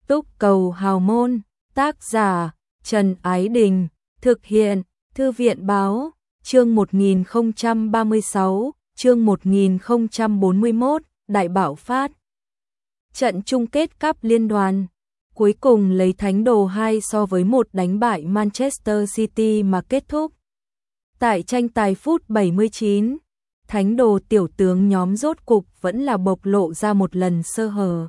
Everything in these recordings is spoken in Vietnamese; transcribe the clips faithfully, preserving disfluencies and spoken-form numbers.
Túc cầu hào môn, tác giả Trần Ái Đình, thực hiện Thư viện Báo, chương một nghìn không trăm ba mươi sáu, chương một nghìn không trăm bốn mươi mốt, Đại Bạo Phát. Trận chung kết cúp liên đoàn, cuối cùng lấy thánh đồ hai so với một đánh bại Manchester City mà kết thúc. Tại tranh tài phút bảy mươi chín, thánh đồ tiểu tướng nhóm rốt cục vẫn là bộc lộ ra một lần sơ hở.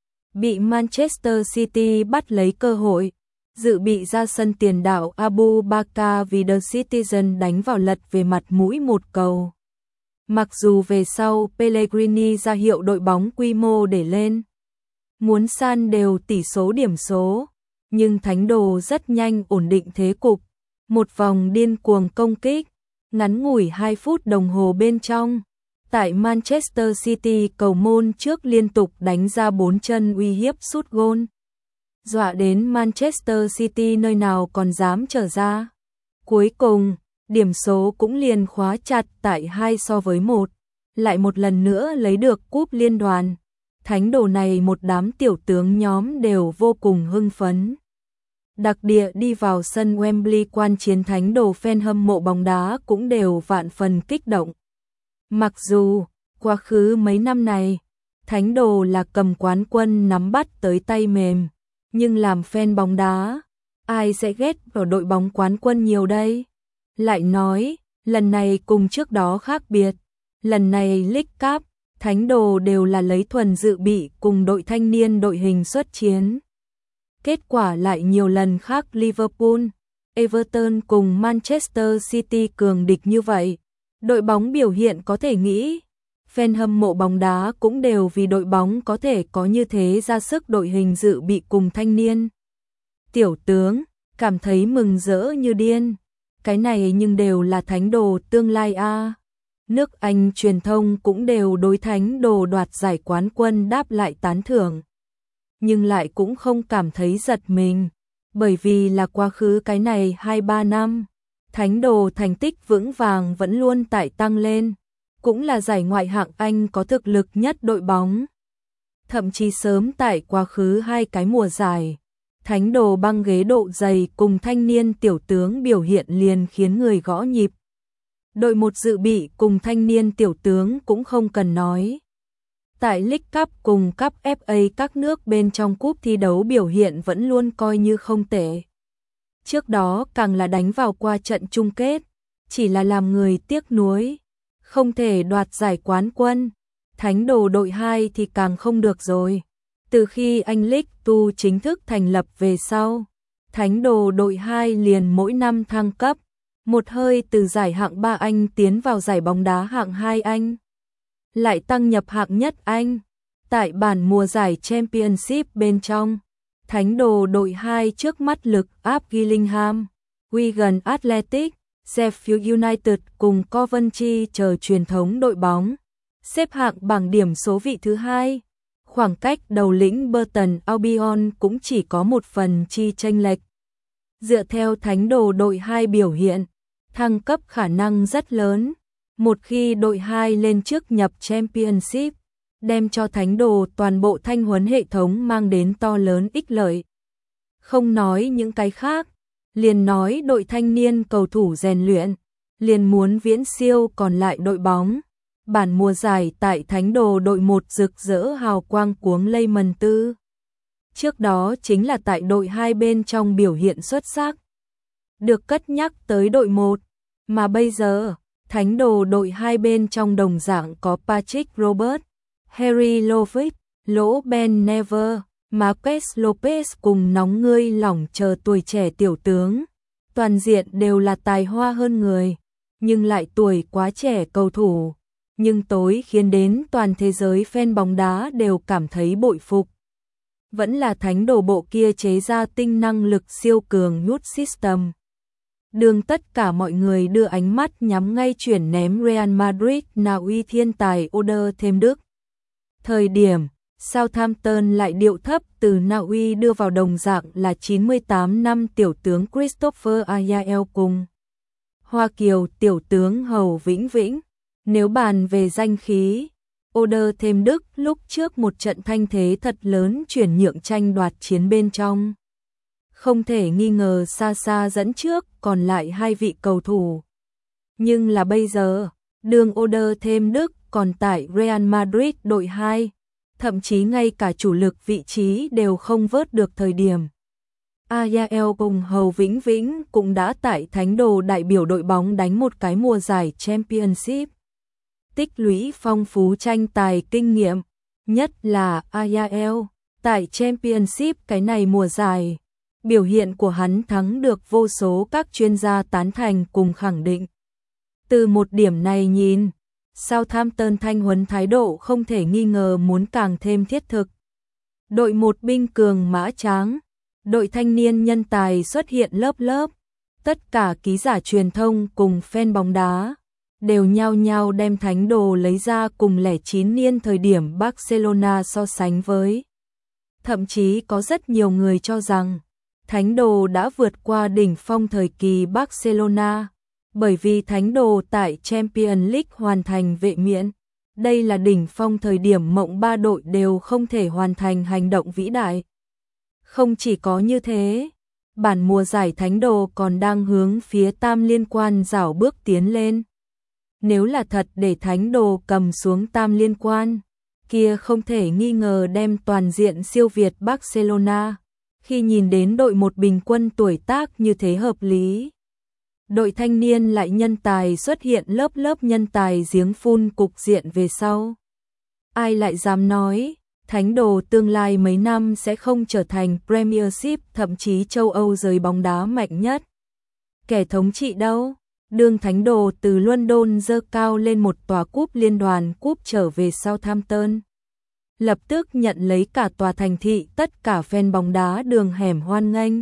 Bị Manchester City bắt lấy cơ hội, dự bị ra sân tiền đạo Abu Bakar vì The Citizen đánh vào lật về mặt mũi một cầu. Mặc dù về sau Pellegrini ra hiệu đội bóng quy mô để lên, muốn san đều tỷ số điểm số, nhưng thánh đồ rất nhanh ổn định thế cục. Một vòng điên cuồng công kích, ngắn ngủi hai phút đồng hồ bên trong, tại Manchester City cầu môn trước liên tục đánh ra bốn chân uy hiếp sút gôn, dọa đến Manchester City nơi nào còn dám trở ra. Cuối cùng, điểm số cũng liền khóa chặt tại hai so với một, lại một lần nữa lấy được cúp liên đoàn. Thánh đồ này một đám tiểu tướng nhóm đều vô cùng hưng phấn. Đặc địa đi vào sân Wembley quan chiến thánh đồ fan hâm mộ bóng đá cũng đều vạn phần kích động. Mặc dù, quá khứ mấy năm này, thánh đồ là cầm quán quân nắm bắt tới tay mềm, nhưng làm fan bóng đá, ai sẽ ghét vào đội bóng quán quân nhiều đây? Lại nói, lần này cùng trước đó khác biệt, lần này League Cup, thánh đồ đều là lấy thuần dự bị cùng đội thanh niên đội hình xuất chiến. Kết quả lại nhiều lần khác Liverpool, Everton cùng Manchester City cường địch như vậy. Đội bóng biểu hiện có thể nghĩ, fan hâm mộ bóng đá cũng đều vì đội bóng có thể có như thế ra sức đội hình dự bị cùng thanh niên. Tiểu tướng, cảm thấy mừng rỡ như điên. Cái này nhưng đều là thánh đồ tương lai a. À. Nước Anh truyền thông cũng đều đối thánh đồ đoạt giải quán quân đáp lại tán thưởng. Nhưng lại cũng không cảm thấy giật mình, bởi vì là quá khứ cái này hai ba năm, thánh đồ thành tích vững vàng vẫn luôn tại tăng lên, cũng là giải ngoại hạng Anh có thực lực nhất đội bóng. Thậm chí sớm tại quá khứ hai cái mùa giải, thánh đồ băng ghế độ dày cùng thanh niên tiểu tướng biểu hiện liền khiến người gõ nhịp. Đội một dự bị cùng thanh niên tiểu tướng cũng không cần nói. Tại League Cup cùng Cup ép a các nước bên trong cúp thi đấu biểu hiện vẫn luôn coi như không tệ. Trước đó càng là đánh vào qua trận chung kết, chỉ là làm người tiếc nuối, không thể đoạt giải quán quân. Thánh đồ đội hai thì càng không được rồi. Từ khi Anh League hai chính thức thành lập về sau, thánh đồ đội hai liền mỗi năm thăng cấp, một hơi từ giải hạng ba Anh tiến vào giải bóng đá hạng hai Anh, lại tăng nhập hạng nhất Anh. Tại bản mùa giải Championship bên trong, thánh đồ đội hai trước mắt lực áp Gillingham, Wigan Athletic, Sheffield United cùng Coventry chờ truyền thống đội bóng, xếp hạng bảng điểm số vị thứ hai. Khoảng cách đầu lĩnh Burton Albion cũng chỉ có một phần chi chênh lệch. Dựa theo thánh đồ đội hai biểu hiện, thăng cấp khả năng rất lớn. Một khi đội hai lên trước nhập Championship, đem cho thánh đồ toàn bộ thanh huấn hệ thống mang đến to lớn ích lợi. Không nói những cái khác, liền nói đội thanh niên cầu thủ rèn luyện, liền muốn viễn siêu còn lại đội bóng. Bản mùa giải tại thánh đồ đội một rực rỡ hào quang cuống lây mần tư. Trước đó chính là tại đội hai bên trong biểu hiện xuất sắc, được cất nhắc tới đội một, mà bây giờ, thánh đồ đội hai bên trong đồng dạng có Patrick Robert, Harry Lovick, Lỗ Ben Never, Marques Lopez cùng nóng ngươi lỏng chờ tuổi trẻ tiểu tướng. Toàn diện đều là tài hoa hơn người, nhưng lại tuổi quá trẻ cầu thủ. Nhưng tối khiến đến toàn thế giới fan bóng đá đều cảm thấy bội phục. Vẫn là thánh đồ bộ kia chế ra tinh năng lực siêu cường Youth System. Đường tất cả mọi người đưa ánh mắt nhắm ngay chuyển ném Real Madrid Na Uy thiên tài Oder thêm Đức. Thời điểm, Southampton lại điệu thấp từ Na Uy đưa vào đồng dạng là chín mươi tám năm tiểu tướng Christopher Ayael cùng Hoa Kiều tiểu tướng Hầu Vĩnh Vĩnh. Nếu bàn về danh khí, Oder thêm Đức lúc trước một trận thanh thế thật lớn chuyển nhượng tranh đoạt chiến bên trong. Không thể nghi ngờ xa xa dẫn trước còn lại hai vị cầu thủ. Nhưng là bây giờ, đường Oder thêm Đức còn tại Real Madrid đội hai, thậm chí ngay cả chủ lực vị trí đều không vớt được thời điểm. Ayael cùng Hầu Vĩnh Vĩnh cũng đã tại Thánh Đồ đại biểu đội bóng đánh một cái mùa giải Championship. Tích lũy phong phú tranh tài kinh nghiệm, nhất là Ayael, tại Championship cái này mùa giải. Biểu hiện của hắn thắng được vô số các chuyên gia tán thành cùng khẳng định. Từ một điểm này nhìn, Southampton thanh huấn thái độ không thể nghi ngờ muốn càng thêm thiết thực. Đội một binh cường mã tráng, đội thanh niên nhân tài xuất hiện lớp lớp, tất cả ký giả truyền thông cùng fan bóng đá đều nhao nhao đem Thánh Đồ lấy ra cùng lẻ chín niên thời điểm Barcelona so sánh với. Thậm chí có rất nhiều người cho rằng Thánh Đồ đã vượt qua đỉnh phong thời kỳ Barcelona, bởi vì Thánh Đồ tại Champions League hoàn thành vệ miện. Đây là đỉnh phong thời điểm mộng ba đội đều không thể hoàn thành hành động vĩ đại. Không chỉ có như thế, bản mùa giải Thánh Đồ còn đang hướng phía tam liên quan rảo bước tiến lên. Nếu là thật để Thánh Đồ cầm xuống tam liên quan, kia không thể nghi ngờ đem toàn diện siêu việt Barcelona. Khi nhìn đến đội một bình quân tuổi tác như thế hợp lý, đội thanh niên lại nhân tài xuất hiện lớp lớp nhân tài giếng phun cục diện về sau. Ai lại dám nói, Thánh Đồ tương lai mấy năm sẽ không trở thành Premiership thậm chí châu Âu giới bóng đá mạnh nhất. Kẻ thống trị đâu? Đường Thánh Đồ từ London dơ cao lên một tòa cúp liên đoàn cúp trở về Southampton. Lập tức nhận lấy cả tòa thành thị, tất cả fan bóng đá đường hẻm hoan nghênh.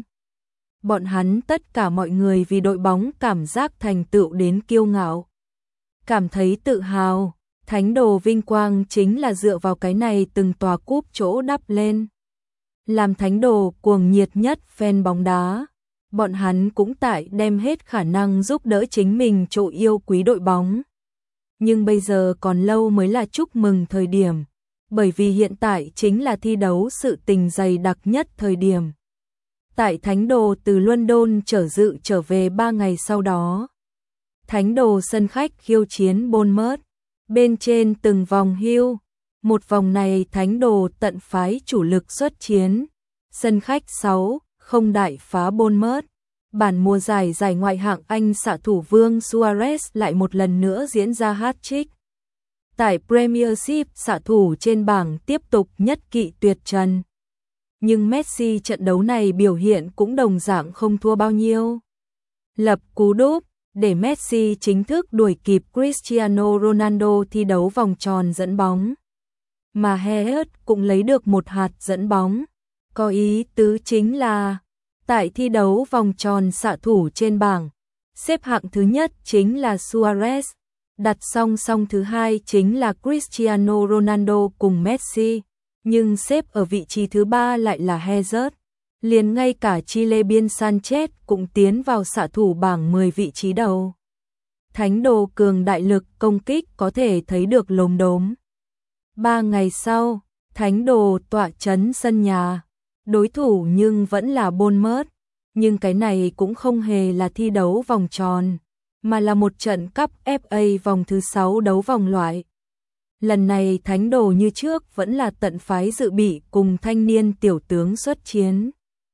Bọn hắn tất cả mọi người vì đội bóng cảm giác thành tựu đến kiêu ngạo. Cảm thấy tự hào, Thánh Đồ vinh quang chính là dựa vào cái này từng tòa cúp chỗ đắp lên. Làm Thánh Đồ cuồng nhiệt nhất fan bóng đá, bọn hắn cũng tại đem hết khả năng giúp đỡ chính mình chỗ yêu quý đội bóng. Nhưng bây giờ còn lâu mới là chúc mừng thời điểm, bởi vì hiện tại chính là thi đấu sự tình dày đặc nhất thời điểm. Tại Thánh Đồ từ London trở dự trở về ba ngày sau đó, Thánh Đồ sân khách khiêu chiến Bournemouth, bên trên từng vòng hưu, một vòng này Thánh Đồ tận phái chủ lực xuất chiến, sân khách sáu không đại phá Bournemouth. Bản mùa giải giải ngoại hạng Anh xạ thủ Vương Suarez lại một lần nữa diễn ra hat-trick. Tại Premiership, xạ thủ trên bảng tiếp tục nhất kỵ tuyệt trần. Nhưng Messi trận đấu này biểu hiện cũng đồng dạng không thua bao nhiêu. Lập cú đúp để Messi chính thức đuổi kịp Cristiano Ronaldo thi đấu vòng tròn dẫn bóng. Mà Heath cũng lấy được một hạt dẫn bóng. Có ý tứ chính là tại thi đấu vòng tròn xạ thủ trên bảng, xếp hạng thứ nhất chính là Suarez, đặt song song thứ hai chính là Cristiano Ronaldo cùng Messi, nhưng xếp ở vị trí thứ ba lại là Hazard. Liền ngay cả Chile Biên Sanchez cũng tiến vào xạ thủ bảng mười vị trí đầu. Thánh Đồ cường đại lực công kích có thể thấy được lốm đốm. Ba ngày sau, Thánh Đồ tọa trấn sân nhà. Đối thủ nhưng vẫn là Bournemouth, nhưng cái này cũng không hề là thi đấu vòng tròn, mà là một trận cúp ép a vòng thứ sáu đấu vòng loại. Lần này Thánh Đồ như trước vẫn là tận phái dự bị cùng thanh niên tiểu tướng xuất chiến.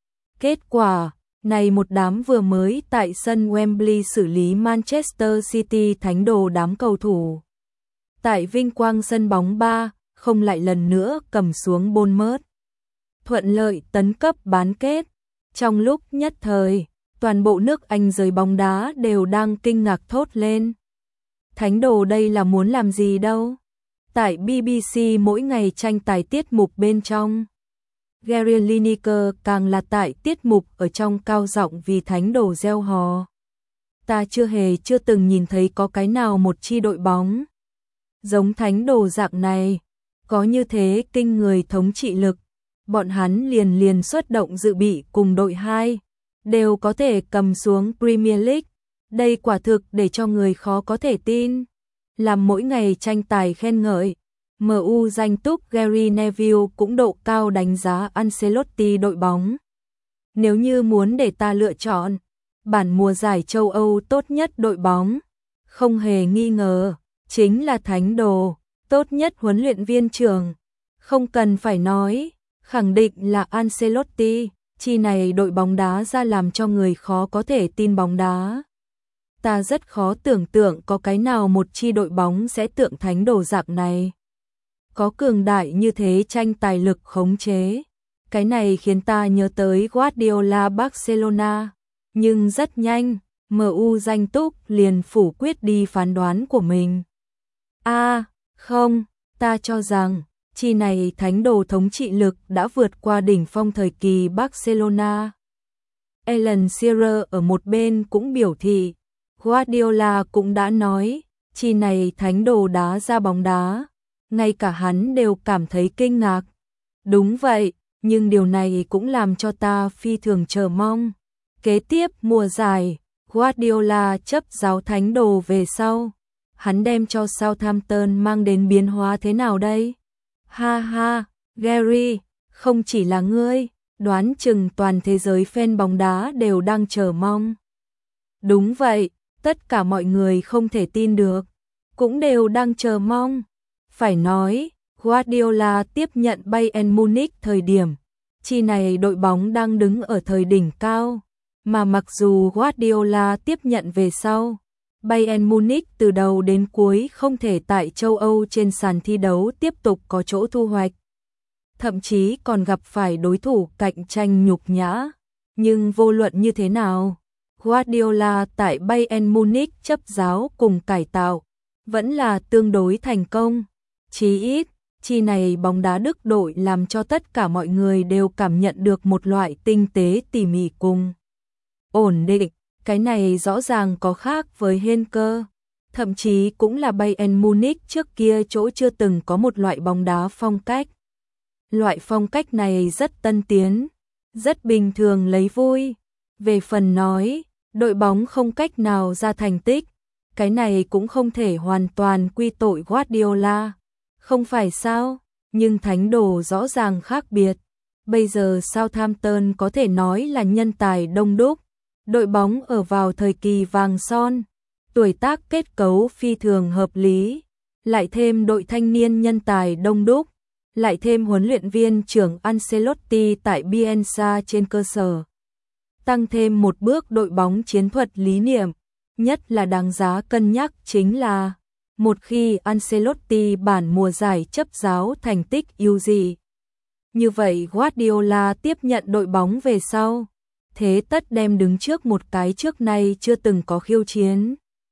Kết quả, này một đám vừa mới tại sân Wembley xử lý Manchester City Thánh Đồ đám cầu thủ. Tại vinh quang sân bóng ba, không lại lần nữa cầm xuống Bournemouth. Thuận lợi tấn cấp bán kết. Trong lúc nhất thời, toàn bộ nước Anh giới bóng đá đều đang kinh ngạc thốt lên. Thánh Đồ đây là muốn làm gì đâu? Tại bê bê xê mỗi ngày tranh tài tiết mục bên trong, Gary Lineker càng là tại tiết mục ở trong cao giọng vì Thánh Đồ reo hò. Ta chưa hề chưa từng nhìn thấy có cái nào một chi đội bóng giống Thánh Đồ dạng này, có như thế kinh người thống trị lực. Bọn hắn liền liền xuất động dự bị cùng đội hai, đều có thể cầm xuống Premier League. Đây quả thực để cho người khó có thể tin. Làm mỗi ngày tranh tài khen ngợi, em u danh túc Gary Neville cũng độ cao đánh giá Ancelotti đội bóng. Nếu như muốn để ta lựa chọn, bản mùa giải châu Âu tốt nhất đội bóng, không hề nghi ngờ, chính là Thánh Đồ, tốt nhất huấn luyện viên trưởng. Không cần phải nói, khẳng định là Ancelotti, chi này đội bóng đá ra làm cho người khó có thể tin bóng đá. Ta rất khó tưởng tượng có cái nào một chi đội bóng sẽ tượng Thánh Đồ dạng này. Có cường đại như thế tranh tài lực khống chế. Cái này khiến ta nhớ tới Guardiola Barcelona. Nhưng rất nhanh, em u danh túc liền phủ quyết đi phán đoán của mình. A, à, không, ta cho rằng, chi này Thánh Đồ thống trị lực đã vượt qua đỉnh phong thời kỳ Barcelona. Alan Shearer ở một bên cũng biểu thị, Guardiola cũng đã nói, chi này Thánh Đồ đá ra bóng đá. Ngay cả hắn đều cảm thấy kinh ngạc. Đúng vậy, nhưng điều này cũng làm cho ta phi thường chờ mong. Kế tiếp mùa giải, Guardiola chấp giáo Thánh Đồ về sau. Hắn đem cho Southampton mang đến biến hóa thế nào đây? Ha ha, Gary, không chỉ là ngươi, đoán chừng toàn thế giới fan bóng đá đều đang chờ mong. Đúng vậy, tất cả mọi người không thể tin được, cũng đều đang chờ mong. Phải nói, Guardiola tiếp nhận Bayern Munich thời điểm, chi này đội bóng đang đứng ở thời đỉnh cao, mà mặc dù Guardiola tiếp nhận về sau, Bayern Munich từ đầu đến cuối không thể tại châu Âu trên sàn thi đấu tiếp tục có chỗ thu hoạch. Thậm chí còn gặp phải đối thủ cạnh tranh nhục nhã. Nhưng vô luận như thế nào, Guardiola tại Bayern Munich chấp giáo cùng cải tạo, vẫn là tương đối thành công. Chí ít, chi này bóng đá Đức đội làm cho tất cả mọi người đều cảm nhận được một loại tinh tế tỉ mỉ cùng ổn định. Cái này rõ ràng có khác với Henker, thậm chí cũng là Bayern Munich trước kia chỗ chưa từng có một loại bóng đá phong cách. Loại phong cách này rất tân tiến, rất bình thường lấy vui. Về phần nói, đội bóng không cách nào ra thành tích, cái này cũng không thể hoàn toàn quy tội Guardiola. Không phải sao, nhưng Thánh Đồ rõ ràng khác biệt. Bây giờ Southampton có thể nói là nhân tài đông đúc, đội bóng ở vào thời kỳ vàng son, tuổi tác kết cấu phi thường hợp lý, lại thêm đội thanh niên nhân tài đông đúc, lại thêm huấn luyện viên trưởng Ancelotti tại Bielsa trên cơ sở. Tăng thêm một bước đội bóng chiến thuật lý niệm, nhất là đáng giá cân nhắc chính là một khi Ancelotti bản mùa giải chấp giáo thành tích yếu gì. Như vậy Guardiola tiếp nhận đội bóng về sau, thế tất đem đứng trước một cái trước nay chưa từng có khiêu chiến.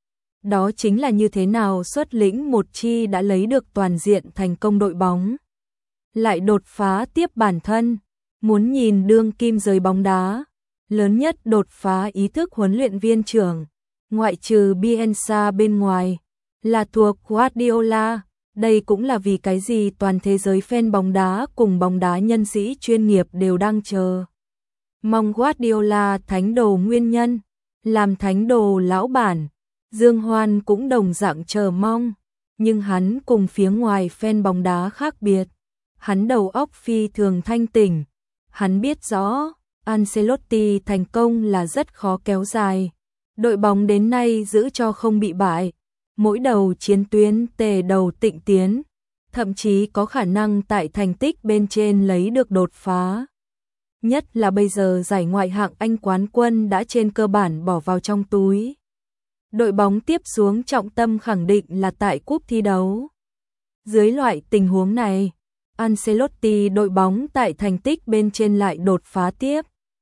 Đó chính là như thế nào xuất lĩnh một chi đã lấy được toàn diện thành công đội bóng. Lại đột phá tiếp bản thân, muốn nhìn đương kim giới bóng đá, lớn nhất đột phá ý thức huấn luyện viên trưởng, ngoại trừ Bielsa bên ngoài, là thuộc Guardiola. Đây cũng là vì cái gì toàn thế giới fan bóng đá cùng bóng đá nhân sĩ chuyên nghiệp đều đang chờ mong Guardiola Thánh Đồ nguyên nhân. Làm Thánh Đồ lão bản, Dương Hoan cũng đồng dạng chờ mong, nhưng hắn cùng phía ngoài fan bóng đá khác biệt. Hắn đầu óc phi thường thanh tỉnh, hắn biết rõ Ancelotti thành công là rất khó kéo dài. Đội bóng đến nay giữ cho không bị bại, mỗi đầu chiến tuyến tề đầu tịnh tiến, thậm chí có khả năng tại thành tích bên trên lấy được đột phá. Nhất là bây giờ giải ngoại hạng Anh quán quân đã trên cơ bản bỏ vào trong túi. Đội bóng tiếp xuống trọng tâm khẳng định là tại cúp thi đấu. Dưới loại tình huống này, Ancelotti đội bóng tại thành tích bên trên lại đột phá tiếp.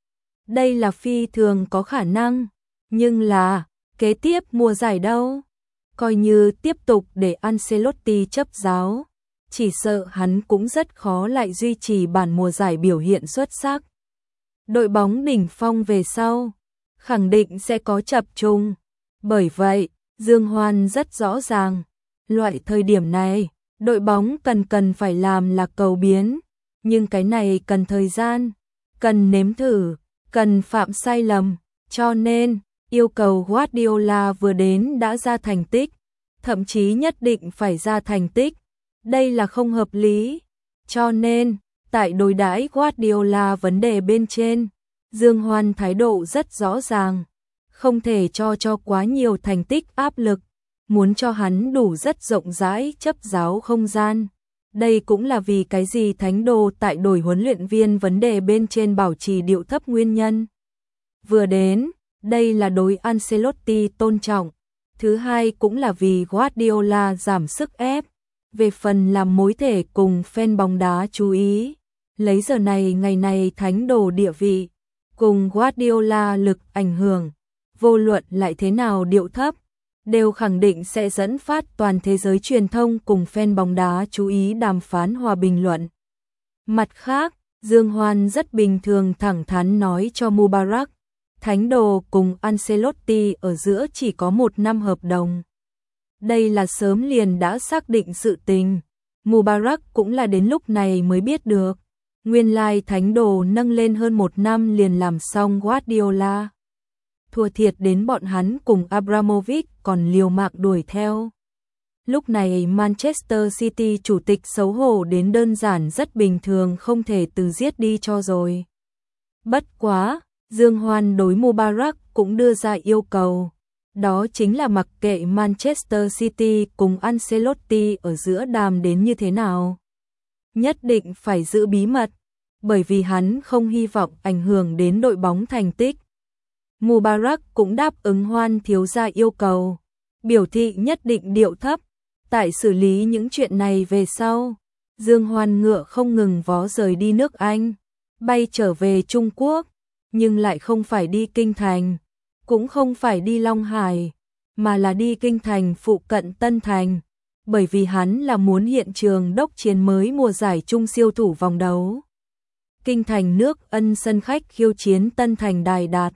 Đây là phi thường có khả năng, nhưng là kế tiếp mùa giải đâu? Coi như tiếp tục để Ancelotti chấp giáo, chỉ sợ hắn cũng rất khó lại duy trì bản mùa giải biểu hiện xuất sắc. Đội bóng đỉnh phong về sau, khẳng định sẽ có chập chung. Bởi vậy, Dương Hoan rất rõ ràng, loại thời điểm này, đội bóng cần cần phải làm là cầu biến, nhưng cái này cần thời gian, cần nếm thử, cần phạm sai lầm, cho nên yêu cầu Guardiola vừa đến đã ra thành tích, thậm chí nhất định phải ra thành tích, Đây là không hợp lý. Cho nên, tại đối đãi Guardiola vấn đề bên trên, Dương Hoan thái độ rất rõ ràng, không thể cho cho quá nhiều thành tích áp lực, muốn cho hắn đủ rất rộng rãi chấp giáo không gian. Đây cũng là vì cái gì Thánh Đồ tại đổi huấn luyện viên vấn đề bên trên bảo trì điệu thấp nguyên nhân. Vừa đến, đây là đối Ancelotti tôn trọng. Thứ hai cũng là vì Guardiola giảm sức ép. Về phần làm mối thể cùng fan bóng đá chú ý. Lấy giờ này ngày này Thánh Đồ địa vị, cùng Guardiola lực ảnh hưởng, vô luận lại thế nào điệu thấp, đều khẳng định sẽ dẫn phát toàn thế giới truyền thông cùng fan bóng đá chú ý đàm phán hòa bình luận. Mặt khác, Dương Hoan rất bình thường thẳng thắn nói cho Mubarak, Thánh Đồ cùng Ancelotti ở giữa chỉ có một năm hợp đồng. Đây là sớm liền đã xác định sự tình. Mubarak cũng là đến lúc này mới biết được. Nguyên lai Thánh Đồ nâng lên hơn một năm liền làm xong Guardiola. Thua thiệt đến bọn hắn cùng Abramovich còn liều mạng đuổi theo. Lúc này Manchester City chủ tịch xấu hổ đến đơn giản rất bình thường không thể từ giết đi cho rồi. Bất quá, Dương Hoan đối Mubarak cũng đưa ra yêu cầu. Đó chính là mặc kệ Manchester City cùng Ancelotti ở giữa đàm đến như thế nào. Nhất định phải giữ bí mật, bởi vì hắn không hy vọng ảnh hưởng đến đội bóng thành tích. Mubarak cũng đáp ứng Hoan thiếu gia yêu cầu, biểu thị nhất định điệu thấp, tại xử lý những chuyện này về sau. Dương Hoan ngựa không ngừng vó rời đi nước Anh, bay trở về Trung Quốc, nhưng lại không phải đi Kinh Thành, cũng không phải đi Long Hải, mà là đi Kinh Thành phụ cận Tân Thành, bởi vì hắn là muốn hiện trường đốc chiến mới mùa giải chung siêu thủ vòng đấu. Kinh Thành nước Ân sân khách khiêu chiến Tân Thành Đài Đạt.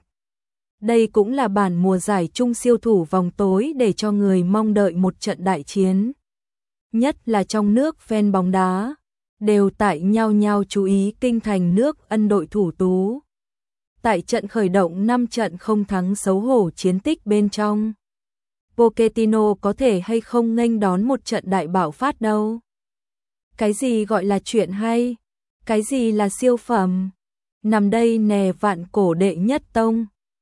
Đây cũng là bản mùa giải chung siêu thủ vòng tối để cho người mong đợi một trận đại chiến. Nhất là trong nước fan bóng đá, đều tại nhau nhau chú ý Kinh Thành nước Ân đội thủ tú. Tại trận khởi động năm trận không thắng xấu hổ chiến tích bên trong, Pochettino có thể hay không nghênh đón một trận đại bạo phát đâu. Cái gì gọi là chuyện hay? Cái gì là siêu phẩm? Nằm đây nè vạn cổ đệ nhất tông.